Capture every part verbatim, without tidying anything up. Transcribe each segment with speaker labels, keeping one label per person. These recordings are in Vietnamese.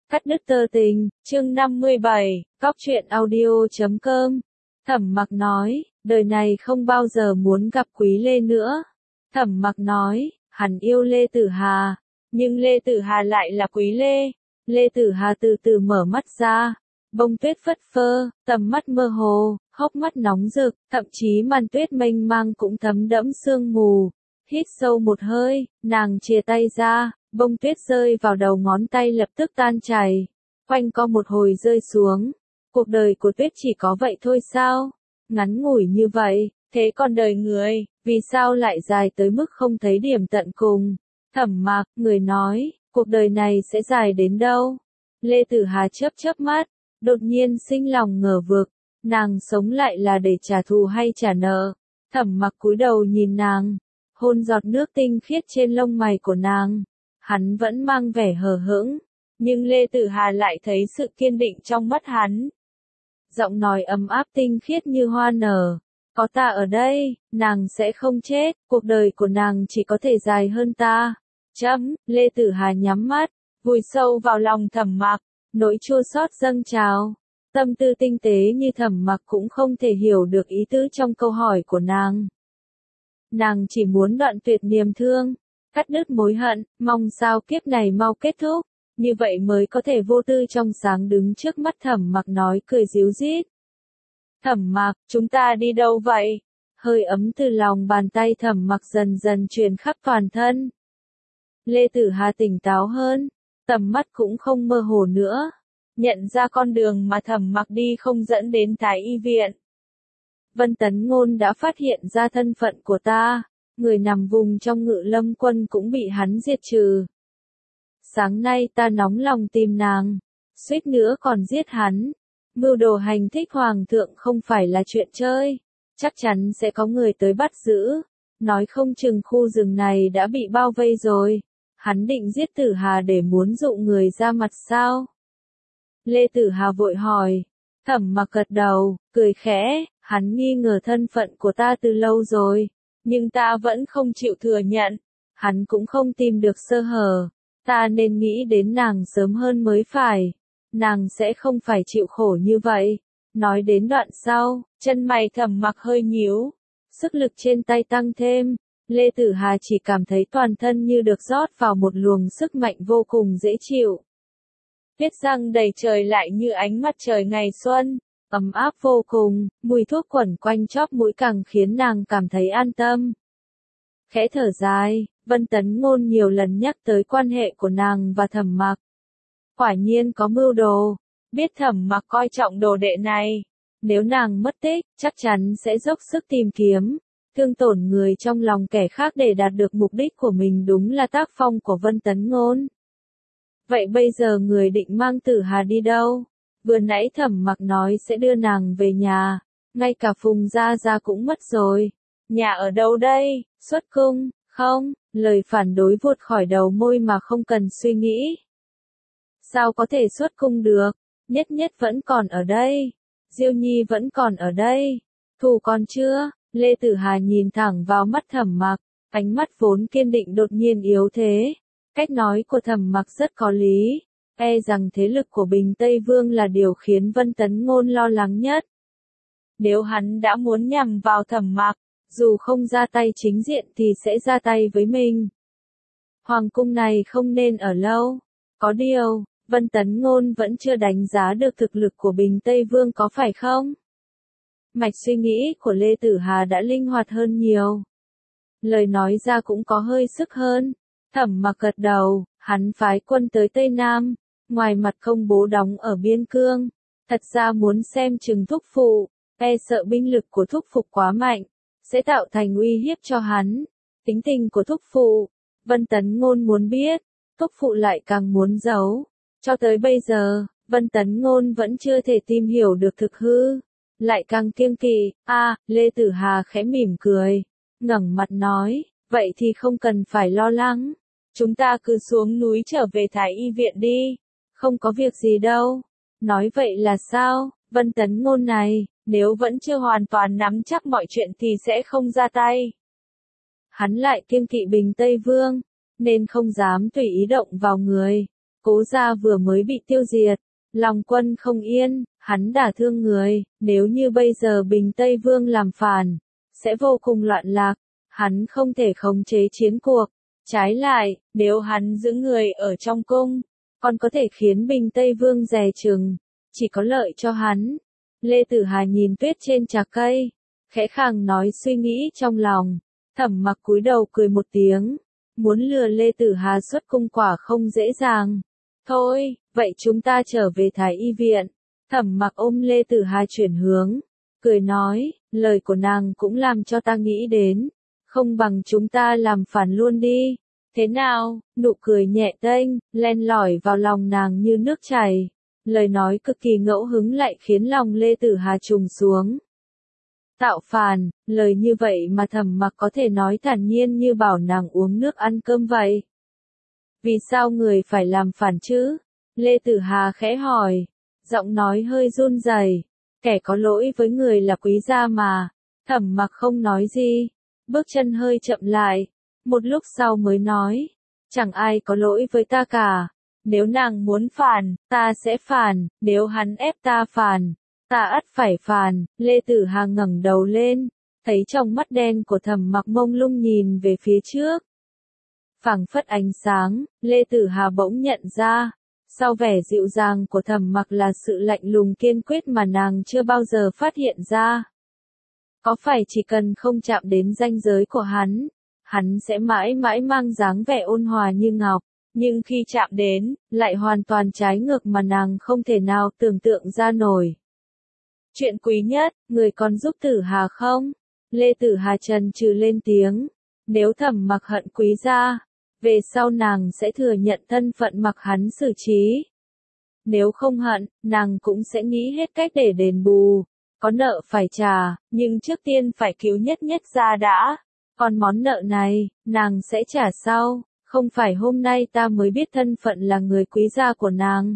Speaker 1: Cắt đứt tơ tình, chương năm mươi bảy, cóc truyện audio chấm com. Thẩm Mặc nói, đời này không bao giờ muốn gặp Quý Lê nữa. Thẩm Mặc nói, hắn yêu Lê Tử Hà, nhưng Lê Tử Hà lại là Quý Lê. Lê Tử Hà từ từ mở mắt ra, bông tuyết phất phơ, tầm mắt mơ hồ, hốc mắt nóng rực, thậm chí màn tuyết mênh mang cũng thấm đẫm sương mù. Hít sâu một hơi, nàng chìa tay ra, bông tuyết rơi vào đầu ngón tay lập tức tan chảy, quanh co một hồi rơi xuống. Cuộc đời của tuyết chỉ có vậy thôi sao? Ngắn ngủi như vậy, thế còn đời người, vì sao lại dài tới mức không thấy điểm tận cùng? Thẩm Mặc, người nói, cuộc đời này sẽ dài đến đâu? Lê Tử Hà chớp chớp mắt, đột nhiên sinh lòng ngờ vực, nàng sống lại là để trả thù hay trả nợ? Thẩm Mặc cúi đầu nhìn nàng, hôn giọt nước tinh khiết trên lông mày của nàng. Hắn vẫn mang vẻ hờ hững, nhưng Lê Tử Hà lại thấy sự kiên định trong mắt hắn. Giọng nói ấm áp tinh khiết như hoa nở, có ta ở đây, nàng sẽ không chết, cuộc đời của nàng chỉ có thể dài hơn ta. Chấm, Lê Tử Hà nhắm mắt, vùi sâu vào lòng Thẩm Mặc, nỗi chua xót dâng trào. Tâm tư tinh tế như Thẩm Mặc cũng không thể hiểu được ý tứ trong câu hỏi của nàng. Nàng chỉ muốn đoạn tuyệt niềm thương, cắt đứt mối hận, mong sao kiếp này mau kết thúc, như vậy mới có thể vô tư trong sáng đứng trước mắt Thẩm Mặc nói cười ríu rít. Thẩm Mặc, chúng ta đi đâu vậy? Hơi ấm từ lòng bàn tay Thẩm Mặc dần dần truyền khắp toàn thân. Lê Tử Hà tỉnh táo hơn, tầm mắt cũng không mơ hồ nữa, nhận ra con đường mà Thẩm Mặc đi không dẫn đến Thái Y viện. Vân Tấn Ngôn đã phát hiện ra thân phận của ta. Người nằm vùng trong Ngự Lâm quân cũng bị hắn diệt trừ. Sáng nay ta nóng lòng tìm nàng, suýt nữa còn giết hắn. Mưu đồ hành thích hoàng thượng không phải là chuyện chơi, chắc chắn sẽ có người tới bắt giữ. Nói không chừng khu rừng này đã bị bao vây rồi. Hắn định giết Tử Hà để muốn dụ người ra mặt sao? Lê Tử Hà vội hỏi. Thẩm Mặc gật đầu, cười khẽ, hắn nghi ngờ thân phận của ta từ lâu rồi. Nhưng ta vẫn không chịu thừa nhận, hắn cũng không tìm được sơ hở, ta nên nghĩ đến nàng sớm hơn mới phải, nàng sẽ không phải chịu khổ như vậy. Nói đến đoạn sau, chân mày Thẩm Mặc hơi nhíu, sức lực trên tay tăng thêm, Lê Tử Hà chỉ cảm thấy toàn thân như được rót vào một luồng sức mạnh vô cùng dễ chịu. Biết rằng đầy trời lại như ánh mặt trời ngày xuân. Ấm áp vô cùng, mùi thuốc quẩn quanh chóp mũi càng khiến nàng cảm thấy an tâm. Khẽ thở dài, Vân Tấn Ngôn nhiều lần nhắc tới quan hệ của nàng và Thẩm Mặc. Quả nhiên có mưu đồ, biết Thẩm Mặc coi trọng đồ đệ này. Nếu nàng mất tích, chắc chắn sẽ dốc sức tìm kiếm, thương tổn người trong lòng kẻ khác để đạt được mục đích của mình, đúng là tác phong của Vân Tấn Ngôn. Vậy bây giờ người định mang Tử Hà đi đâu? Vừa nãy Thẩm Mặc nói sẽ đưa nàng về nhà, ngay cả Phùng Gia Gia cũng mất rồi. Nhà ở đâu đây? Xuất cung? Không, lời phản đối vụt khỏi đầu môi mà không cần suy nghĩ. Sao có thể xuất cung được? Nhất Nhất vẫn còn ở đây. Diêu Nhi vẫn còn ở đây. Thù còn chưa? Lê Tử Hà nhìn thẳng vào mắt Thẩm Mặc, ánh mắt vốn kiên định đột nhiên yếu thế. Cách nói của Thẩm Mặc rất có lý. E rằng thế lực của Bình Tây Vương là điều khiến Vân Tấn Ngôn lo lắng nhất. Nếu hắn đã muốn nhằm vào Thẩm Mặc, dù không ra tay chính diện thì sẽ ra tay với mình. Hoàng cung này không nên ở lâu. Có điều, Vân Tấn Ngôn vẫn chưa đánh giá được thực lực của Bình Tây Vương có phải không? Mạch suy nghĩ của Lê Tử Hà đã linh hoạt hơn nhiều. Lời nói ra cũng có hơi sức hơn. Thẩm Mặc gật đầu, hắn phái quân tới Tây Nam. Ngoài mặt công bố đóng ở biên cương, thật ra muốn xem chừng thúc phụ, e sợ binh lực của thúc phụ quá mạnh, sẽ tạo thành uy hiếp cho hắn. Tính tình của thúc phụ, Vân Tấn Ngôn muốn biết, thúc phụ lại càng muốn giấu. Cho tới bây giờ, Vân Tấn Ngôn vẫn chưa thể tìm hiểu được thực hư, lại càng kiêng kỵ. A, à, Lê Tử Hà khẽ mỉm cười, ngẩng mặt nói, vậy thì không cần phải lo lắng, chúng ta cứ xuống núi trở về Thái Y viện đi. Không có việc gì đâu. Nói vậy là sao? Vân Tấn Ngôn này, nếu vẫn chưa hoàn toàn nắm chắc mọi chuyện thì sẽ không ra tay. Hắn lại kiêng kỵ Bình Tây Vương, nên không dám tùy ý động vào người. Cố gia vừa mới bị tiêu diệt, lòng quân không yên, hắn đả thương người, nếu như bây giờ Bình Tây Vương làm phản, sẽ vô cùng loạn lạc, hắn không thể khống chế chiến cuộc. Trái lại, nếu hắn giữ người ở trong cung, còn có thể khiến Bình Tây Vương dè chừng, chỉ có lợi cho hắn. Lê Tử Hà nhìn tuyết trên trà cây, khẽ khàng nói suy nghĩ trong lòng. Thẩm Mặc cúi đầu cười một tiếng, muốn lừa Lê Tử Hà xuất cung quả không dễ dàng. Thôi, vậy chúng ta trở về Thái Y viện. Thẩm Mặc ôm Lê Tử Hà chuyển hướng, cười nói, lời của nàng cũng làm cho ta nghĩ đến, không bằng chúng ta làm phản luôn đi. Thế nào? Nụ cười nhẹ tênh, len lỏi vào lòng nàng như nước chảy. Lời nói cực kỳ ngẫu hứng lại khiến lòng Lê Tử Hà trùng xuống. Tạo phản, lời như vậy mà Thẩm Mặc có thể nói thản nhiên như bảo nàng uống nước ăn cơm vậy. Vì sao người phải làm phản chứ? Lê Tử Hà khẽ hỏi, giọng nói hơi run rẩy. Kẻ có lỗi với người là Quý gia mà. Thẩm Mặc không nói gì, bước chân hơi chậm lại, một lúc sau mới nói, chẳng ai có lỗi với ta cả. Nếu nàng muốn phản, ta sẽ phản, nếu hắn ép ta phản, ta ắt phải phản. Lê Tử Hà ngẩng đầu lên, thấy trong mắt đen của Thẩm Mặc mông lung nhìn về phía trước. Phảng phất ánh sáng, Lê Tử Hà bỗng nhận ra, sau vẻ dịu dàng của Thẩm Mặc là sự lạnh lùng kiên quyết mà nàng chưa bao giờ phát hiện ra. Có phải chỉ cần không chạm đến ranh giới của hắn, hắn sẽ mãi mãi mang dáng vẻ ôn hòa như ngọc, nhưng khi chạm đến, lại hoàn toàn trái ngược mà nàng không thể nào tưởng tượng ra nổi. Chuyện quý nhất, người còn giúp Tử Hà không? Lê Tử Hà trần trừ lên tiếng, nếu Thẩm Mặc hận Quý gia, về sau nàng sẽ thừa nhận thân phận mặc hắn xử trí. Nếu không hận, nàng cũng sẽ nghĩ hết cách để đền bù. Có nợ phải trả, nhưng trước tiên phải cứu Nhất Nhất gia đã. Còn món nợ này, nàng sẽ trả sau, không phải hôm nay ta mới biết thân phận là người Quý gia của nàng.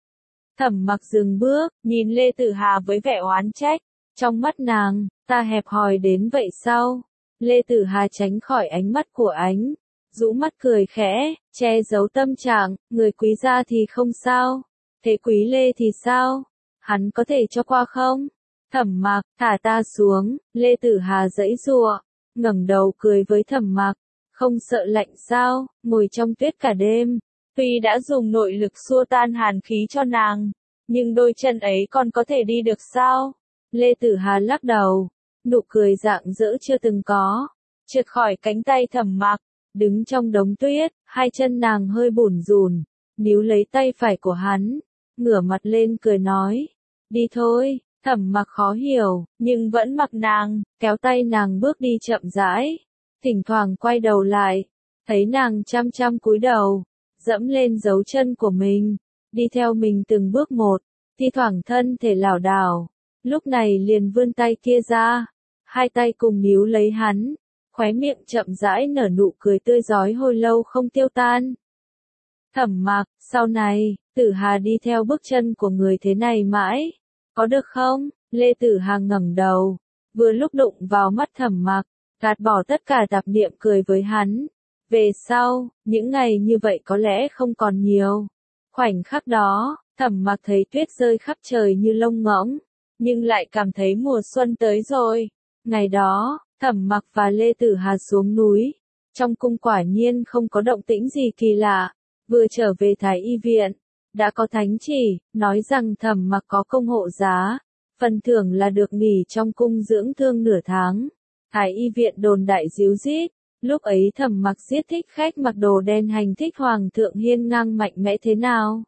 Speaker 1: Thẩm Mặc dừng bước, nhìn Lê Tử Hà với vẻ oán trách. Trong mắt nàng, ta hẹp hòi đến vậy sao? Lê Tử Hà tránh khỏi ánh mắt của ánh, rũ mắt cười khẽ, che giấu tâm trạng, người Quý gia thì không sao. Thế Quý Lê thì sao? Hắn có thể cho qua không? Thẩm Mặc, thả ta xuống. Lê Tử Hà giãy giụa, ngẩng đầu cười với Thẩm Mặc, không sợ lạnh sao? Ngồi trong tuyết cả đêm, tuy đã dùng nội lực xua tan hàn khí cho nàng, nhưng đôi chân ấy còn có thể đi được sao? Lê Tử Hà lắc đầu, nụ cười rạng rỡ chưa từng có, trượt khỏi cánh tay Thẩm Mặc, đứng trong đống tuyết, hai chân nàng hơi bủn rủn, níu lấy tay phải của hắn, ngửa mặt lên cười nói, đi thôi. Thẩm Mặc khó hiểu, nhưng vẫn mặc nàng, kéo tay nàng bước đi chậm rãi, thỉnh thoảng quay đầu lại, thấy nàng chăm chăm cúi đầu, dẫm lên dấu chân của mình, đi theo mình từng bước một, thi thoảng thân thể lảo đảo, lúc này liền vươn tay kia ra, hai tay cùng níu lấy hắn, khóe miệng chậm rãi nở nụ cười tươi rói hồi lâu không tiêu tan. Thẩm Mặc, sau này, Tử Hà đi theo bước chân của người thế này mãi. Có được không? Lê Tử Hà ngẩng đầu, vừa lúc đụng vào mắt Thẩm Mặc, gạt bỏ tất cả tạp niệm cười với hắn. Về sau, những ngày như vậy có lẽ không còn nhiều. Khoảnh khắc đó, Thẩm Mặc thấy tuyết rơi khắp trời như lông ngỗng, nhưng lại cảm thấy mùa xuân tới rồi. Ngày đó, Thẩm Mặc và Lê Tử Hà xuống núi, trong cung quả nhiên không có động tĩnh gì kỳ lạ, vừa trở về Thái Y viện. Đã có thánh chỉ, nói rằng Thẩm Mặc có công hộ giá, phần thưởng là được nghỉ trong cung dưỡng thương nửa tháng. Thái Y viện đồn đại díu dít, lúc ấy Thẩm Mặc giết thích khách mặc đồ đen hành thích hoàng thượng hiên ngang mạnh mẽ thế nào.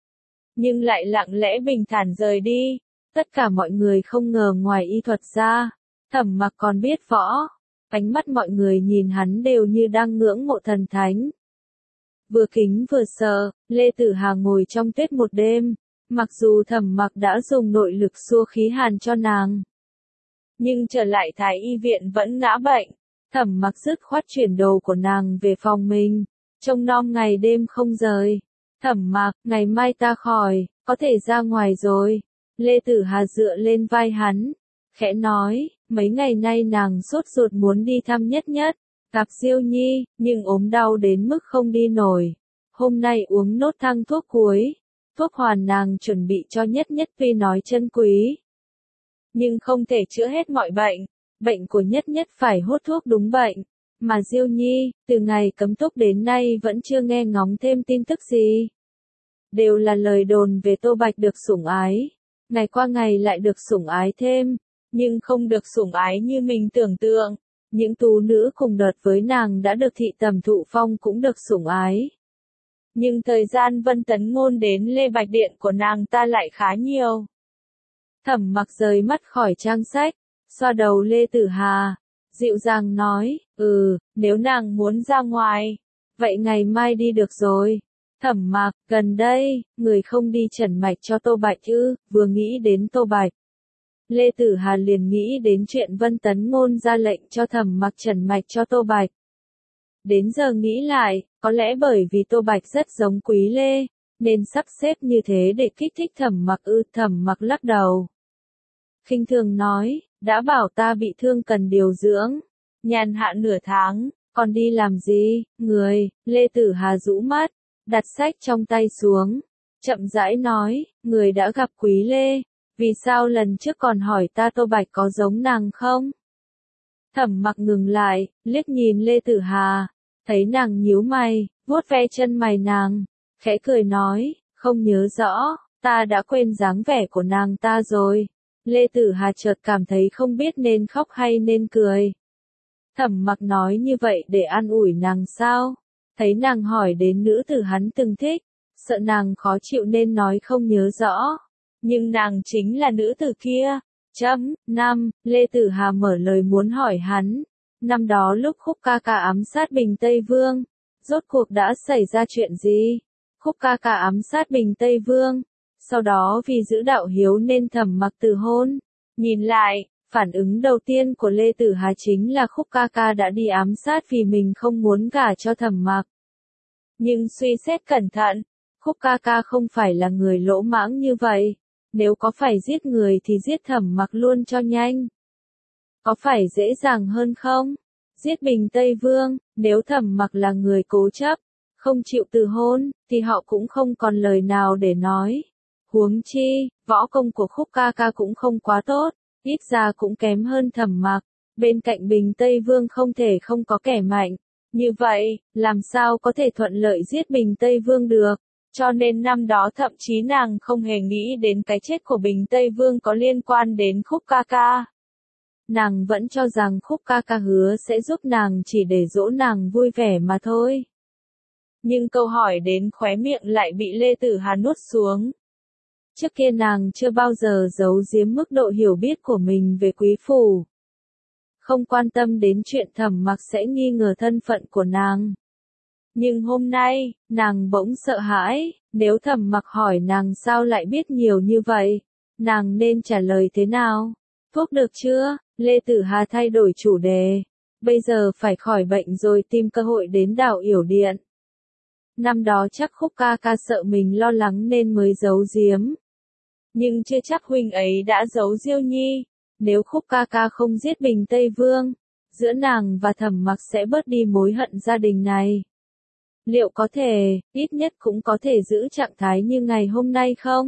Speaker 1: Nhưng lại lặng lẽ bình thản rời đi, tất cả mọi người không ngờ ngoài y thuật ra, Thẩm Mặc còn biết võ, ánh mắt mọi người nhìn hắn đều như đang ngưỡng mộ thần thánh. Vừa kính vừa sợ, Lê Tử Hà ngồi trong tuyết một đêm, mặc dù Thẩm Mặc đã dùng nội lực xua khí hàn cho nàng. Nhưng trở lại Thái Y viện vẫn ngã bệnh, Thẩm Mặc dứt khoát chuyển đồ của nàng về phòng mình, trông nom ngày đêm không rời. Thẩm Mặc, ngày mai ta khỏi, có thể ra ngoài rồi. Lê Tử Hà dựa lên vai hắn, khẽ nói, mấy ngày nay nàng sốt ruột muốn đi thăm Nhất Nhất. Gặp Diêu Nhi, nhưng ốm đau đến mức không đi nổi. hôm nay uống nốt thang thuốc cuối. Thuốc hoàn nàng chuẩn bị cho Nhất Nhất tuy nói chân quý, nhưng không thể chữa hết mọi bệnh. Bệnh của Nhất Nhất phải hốt thuốc đúng bệnh. Mà Diêu Nhi, từ ngày cấm túc đến nay vẫn chưa nghe ngóng thêm tin tức gì. Đều là lời đồn về Tô Bạch được sủng ái. Ngày qua ngày lại được sủng ái thêm, nhưng không được sủng ái như mình tưởng tượng. Những tú nữ cùng đợt với nàng đã được thị tầm thụ phong cũng được sủng ái. Nhưng thời gian Vân Tấn Ngôn đến Lê Bạch Điện của nàng ta lại khá nhiều. Thẩm Mặc rời mắt khỏi trang sách, xoa đầu Lê Tử Hà, dịu dàng nói, ừ, nếu nàng muốn ra ngoài, vậy ngày mai đi được rồi. Thẩm Mặc, gần đây, người không đi trần mạch cho Tô Bạch ư? Vừa nghĩ đến Tô Bạch, Lê Tử Hà liền nghĩ đến chuyện Vân Tấn Ngôn ra lệnh cho Thẩm Mặc trần mạch cho Tô Bạch. Đến giờ nghĩ lại, có lẽ bởi vì Tô Bạch rất giống Quý Lê, nên sắp xếp như thế để kích thích Thẩm Mặc ư? Thẩm Mặc lắc đầu, khinh thường nói, đã bảo ta bị thương cần điều dưỡng, nhàn hạ nửa tháng, còn đi làm gì, người? Lê Tử Hà rũ mắt, đặt sách trong tay xuống, chậm rãi nói, người đã gặp Quý Lê, vì sao lần trước còn hỏi ta Tô Bạch có giống nàng không? Thẩm Mặc ngừng lại, liếc nhìn Lê Tử Hà, thấy nàng nhíu mày, vuốt ve chân mày nàng, khẽ cười nói, không nhớ rõ, ta đã quên dáng vẻ của nàng ta rồi. Lê Tử Hà chợt cảm thấy không biết nên khóc hay nên cười. Thẩm Mặc nói như vậy để an ủi nàng sao? Thấy nàng hỏi đến nữ tử hắn từng thích, sợ nàng khó chịu nên nói không nhớ rõ. Nhưng nàng chính là nữ tử kia. Chấm, năm, Lê Tử Hà mở lời muốn hỏi hắn. Năm đó lúc Khúc ca ca ám sát Bình Tây Vương, rốt cuộc đã xảy ra chuyện gì? Khúc ca ca ám sát Bình Tây Vương, sau đó vì giữ đạo hiếu nên Thẩm Mặc từ hôn. Nhìn lại, phản ứng đầu tiên của Lê Tử Hà chính là Khúc ca ca đã đi ám sát vì mình không muốn gả cho Thẩm Mặc. Nhưng suy xét cẩn thận, Khúc ca ca không phải là người lỗ mãng như vậy. Nếu có phải giết người thì giết Thẩm Mặc luôn cho nhanh. Có phải dễ dàng hơn không? Giết Bình Tây Vương, nếu Thẩm Mặc là người cố chấp, không chịu từ hôn, thì họ cũng không còn lời nào để nói. Huống chi, võ công của Khúc ca ca cũng không quá tốt, ít ra cũng kém hơn Thẩm Mặc. Bên cạnh Bình Tây Vương không thể không có kẻ mạnh. Như vậy, làm sao có thể thuận lợi giết Bình Tây Vương được? Cho nên năm đó thậm chí nàng không hề nghĩ đến cái chết của Bình Tây Vương có liên quan đến Khúc ca ca. Nàng vẫn cho rằng Khúc ca ca hứa sẽ giúp nàng chỉ để dỗ nàng vui vẻ mà thôi. Nhưng câu hỏi đến khóe miệng lại bị Lê Tử Hà nuốt xuống. Trước kia nàng chưa bao giờ giấu giếm mức độ hiểu biết của mình về quý phủ. Không quan tâm đến chuyện Thẩm Mặc sẽ nghi ngờ thân phận của nàng. Nhưng hôm nay, nàng bỗng sợ hãi, nếu Thẩm Mặc hỏi nàng sao lại biết nhiều như vậy, nàng nên trả lời thế nào? Thuốc được chưa? Lê Tử Hà thay đổi chủ đề. Bây giờ phải khỏi bệnh rồi tìm cơ hội đến đảo Yểu Điện. Năm đó chắc Khúc ca ca sợ mình lo lắng nên mới giấu giếm. Nhưng chưa chắc huynh ấy đã giấu Diêu Nhi. Nếu Khúc ca ca không giết Bình Tây Vương, giữa nàng và Thẩm Mặc sẽ bớt đi mối hận gia đình này. Liệu có thể, ít nhất cũng có thể giữ trạng thái như ngày hôm nay không?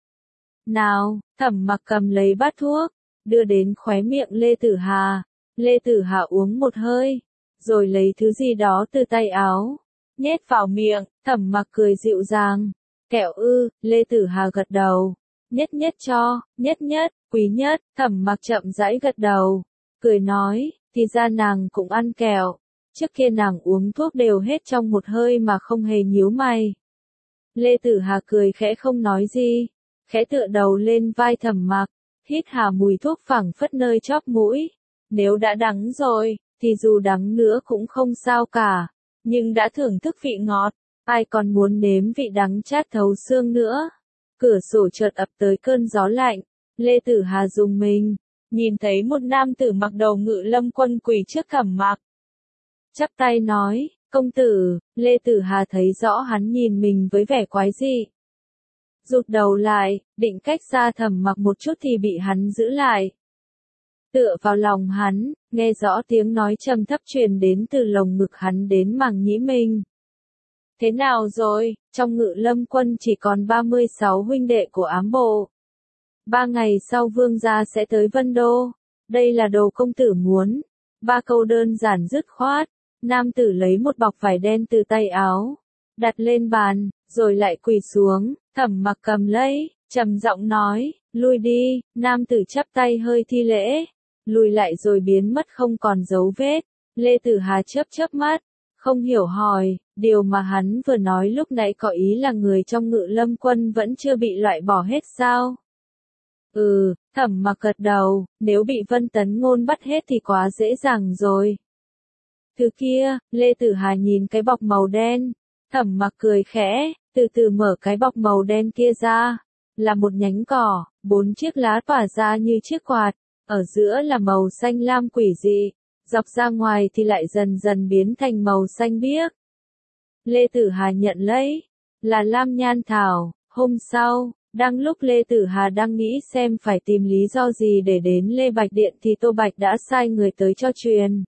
Speaker 1: Nào, Thẩm Mặc cầm lấy bát thuốc, đưa đến khóe miệng Lê Tử Hà. Lê Tử Hà uống một hơi, rồi lấy thứ gì đó từ tay áo, nhét vào miệng. Thẩm Mặc cười dịu dàng. Kẹo ư? Lê Tử Hà gật đầu. Nhất nhất cho, nhất nhất, quý nhất. Thẩm Mặc chậm rãi gật đầu, cười nói, thì ra nàng cũng ăn kẹo. Trước kia nàng uống thuốc đều hết trong một hơi mà không hề nhíu mày. Lê Tử Hà cười khẽ không nói gì, khẽ tựa đầu lên vai Thẩm Mặc, hít hà mùi thuốc phảng phất nơi chóp mũi. Nếu đã đắng rồi, thì dù đắng nữa cũng không sao cả, nhưng đã thưởng thức vị ngọt, ai còn muốn nếm vị đắng chát thấu xương nữa. Cửa sổ chợt ập tới cơn gió lạnh, Lê Tử Hà rùng mình, nhìn thấy một nam tử mặc đầu Ngự Lâm Quân quỳ trước Thẩm Mặc. Chắp tay nói, công tử. Lê Tử Hà thấy rõ hắn nhìn mình với vẻ quái dị. Rụt đầu lại, định cách xa Thẩm Mặc một chút thì bị hắn giữ lại. Tựa vào lòng hắn, nghe rõ tiếng nói trầm thấp truyền đến từ lồng ngực hắn đến màng nhĩ mình. Thế nào rồi, trong Ngự Lâm quân chỉ còn ba mươi sáu huynh đệ của ám bộ. Ba ngày sau vương gia sẽ tới Vân Đô. Đây là đồ công tử muốn. Ba câu đơn giản dứt khoát. Nam tử lấy một bọc vải đen từ tay áo, đặt lên bàn, rồi lại quỳ xuống. Thẩm Mặc cầm lấy, trầm giọng nói, lui đi. Nam tử chắp tay hơi thi lễ, lùi lại rồi biến mất không còn dấu vết. Lê Tử Hà chớp chớp mắt, không hiểu hỏi, điều mà hắn vừa nói lúc nãy có ý là người trong Ngự Lâm quân vẫn chưa bị loại bỏ hết sao? Ừ, Thẩm Mặc gật đầu, nếu bị Vân Tấn Ngôn bắt hết thì quá dễ dàng rồi. Thứ kia, Lê Tử Hà nhìn cái bọc màu đen, Thẩm Mặc cười khẽ, từ từ mở cái bọc màu đen kia ra, là một nhánh cỏ, bốn chiếc lá tỏa ra như chiếc quạt, ở giữa là màu xanh lam quỷ dị, dọc ra ngoài thì lại dần dần biến thành màu xanh biếc. Lê Tử Hà nhận lấy, là lam nhan thảo. Hôm sau, đang lúc Lê Tử Hà đang nghĩ xem phải tìm lý do gì để đến Lê Bạch Điện thì Tô Bạch đã sai người tới cho truyền.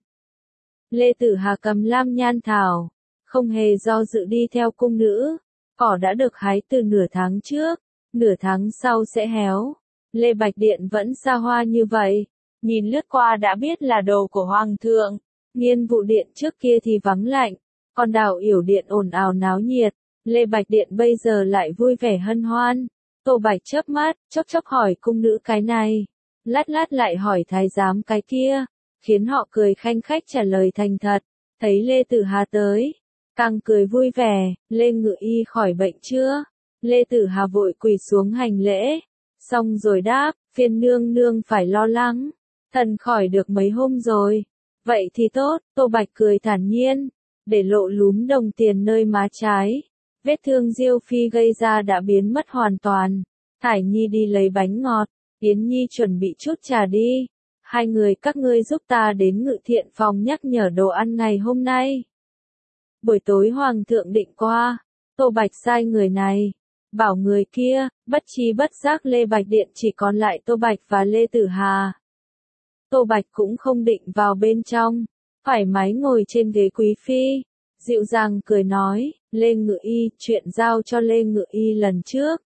Speaker 1: Lê Tử Hà cầm lam nhan thảo, không hề do dự đi theo cung nữ. Cỏ đã được hái từ nửa tháng trước, nửa tháng sau sẽ héo. Lê Bạch Điện vẫn xa hoa như vậy, nhìn lướt qua đã biết là đồ của Hoàng thượng. Nghiên Vụ Điện trước kia thì vắng lạnh, còn Đào Yểu Điện ồn ào náo nhiệt. Lê Bạch Điện bây giờ lại vui vẻ hân hoan. Tô Bạch chớp mắt, chốc chốc hỏi cung nữ cái này, lát lát lại hỏi thái giám cái kia, khiến họ cười khanh khách trả lời thành thật. Thấy Lê Tử Hà tới, càng cười vui vẻ. Lê Ngự Y khỏi bệnh chưa? Lê Tử Hà vội quỳ xuống hành lễ, xong rồi đáp, phiền nương nương phải lo lắng, thần khỏi được mấy hôm rồi. Vậy thì tốt. Tô Bạch cười thản nhiên, để lộ lúm đồng tiền nơi má trái. Vết thương Diêu Phi gây ra đã biến mất hoàn toàn. Thải Nhi đi lấy bánh ngọt, Yến Nhi chuẩn bị chút trà đi. Hai người các ngươi giúp ta đến Ngự Thiện phòng nhắc nhở đồ ăn ngày hôm nay. Buổi tối Hoàng thượng định qua, Tô Bạch sai người này, bảo người kia, bất chi bất giác Lê Bạch Điện chỉ còn lại Tô Bạch và Lê Tử Hà. Tô Bạch cũng không định vào bên trong, thoải mái ngồi trên ghế quý phi, dịu dàng cười nói, Lê Ngự Y, chuyện giao cho Lê Ngự Y lần trước.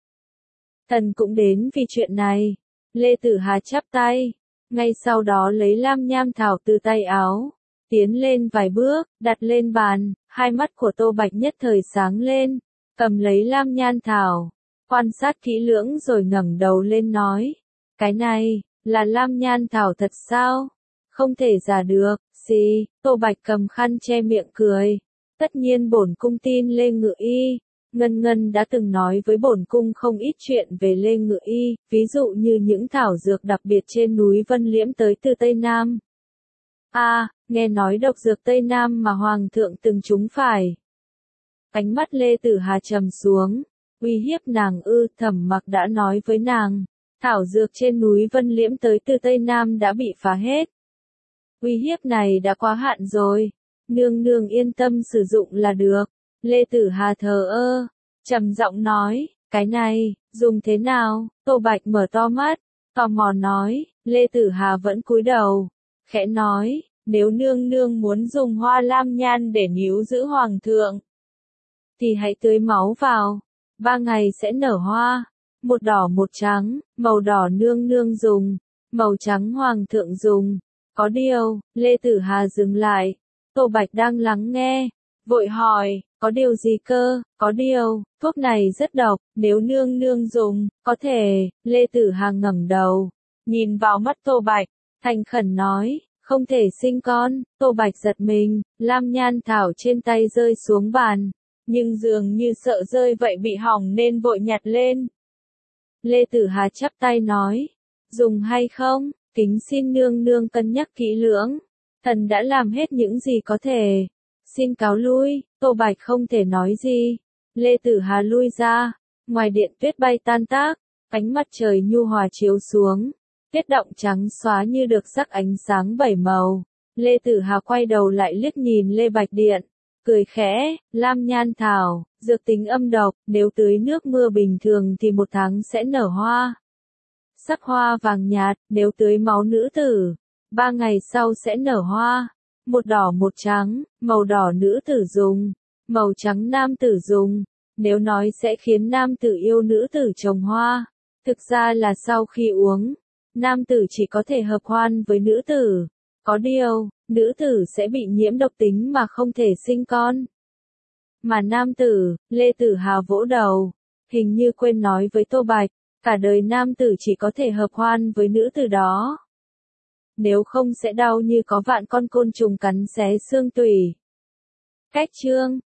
Speaker 1: Thần cũng đến vì chuyện này. Lê Tử Hà chắp tay, ngay sau đó lấy lam nham thảo từ tay áo, tiến lên vài bước, đặt lên bàn. Hai mắt của Tô Bạch nhất thời sáng lên, cầm lấy lam nhan thảo, quan sát kỹ lưỡng rồi ngẩng đầu lên nói, cái này, là lam nhan thảo thật sao? Không thể giả được. Gì? Tô Bạch cầm khăn che miệng cười, tất nhiên bổn cung tin Lê Ngự Y. Ngân Ngân đã từng nói với bổn cung không ít chuyện về Lê Ngự Y, ví dụ như những thảo dược đặc biệt trên núi Vân Liễm tới từ Tây Nam. A, à, nghe nói độc dược Tây Nam mà Hoàng thượng từng trúng phải. Ánh mắt Lê Tử Hà trầm xuống, uy hiếp nàng ư? Thẩm Mặc đã nói với nàng, thảo dược trên núi Vân Liễm tới từ Tây Nam đã bị phá hết. Uy hiếp này đã quá hạn rồi, nương nương yên tâm sử dụng là được. Lê Tử Hà thờ ơ, trầm giọng nói, cái này, dùng thế nào? Tô Bạch mở to mắt, tò mò nói. Lê Tử Hà vẫn cúi đầu, khẽ nói, nếu nương nương muốn dùng hoa lam nhan để níu giữ Hoàng thượng, thì hãy tưới máu vào, ba ngày sẽ nở hoa, một đỏ một trắng, màu đỏ nương nương dùng, màu trắng Hoàng thượng dùng. Có điều, Lê Tử Hà dừng lại, Tô Bạch đang lắng nghe, vội hỏi, có điều gì cơ? Có điều, thuốc này rất độc, nếu nương nương dùng, có thể. Lê Tử Hà ngẩng đầu, nhìn vào mắt Tô Bạch, thành khẩn nói, không thể sinh con. Tô Bạch giật mình, lam nhan thảo trên tay rơi xuống bàn, nhưng dường như sợ rơi vậy bị hỏng nên vội nhặt lên. Lê Tử Hà chắp tay nói, dùng hay không, kính xin nương nương cân nhắc kỹ lưỡng, thần đã làm hết những gì có thể, xin cáo lui. Tô Bạch không thể nói gì. Lê Tử Hà lui ra, ngoài điện tuyết bay tan tác, ánh mặt trời nhu hòa chiếu xuống, tuyết động trắng xóa như được sắc ánh sáng bảy màu. Lê Tử Hà quay đầu lại liếc nhìn Lê Bạch Điện, cười khẽ, lam nhan thảo, dược tính âm độc, nếu tưới nước mưa bình thường thì một tháng sẽ nở hoa. Sắc hoa vàng nhạt, nếu tưới máu nữ tử, ba ngày sau sẽ nở hoa. Một đỏ một trắng, màu đỏ nữ tử dùng, Màu trắng nam tử dùng, nếu nói sẽ khiến nam tử yêu nữ tử trồng hoa, thực ra là sau khi uống, nam tử chỉ có thể hợp hoan với nữ tử. Có điều, nữ tử sẽ bị nhiễm độc tính mà không thể sinh con. Mà nam tử, Lê Tử Hào vỗ đầu, hình như quên nói với Tô Bạch, cả đời nam tử chỉ có thể hợp hoan với nữ tử đó. Nếu không sẽ đau như có vạn con côn trùng cắn xé xương tủy. Cách chương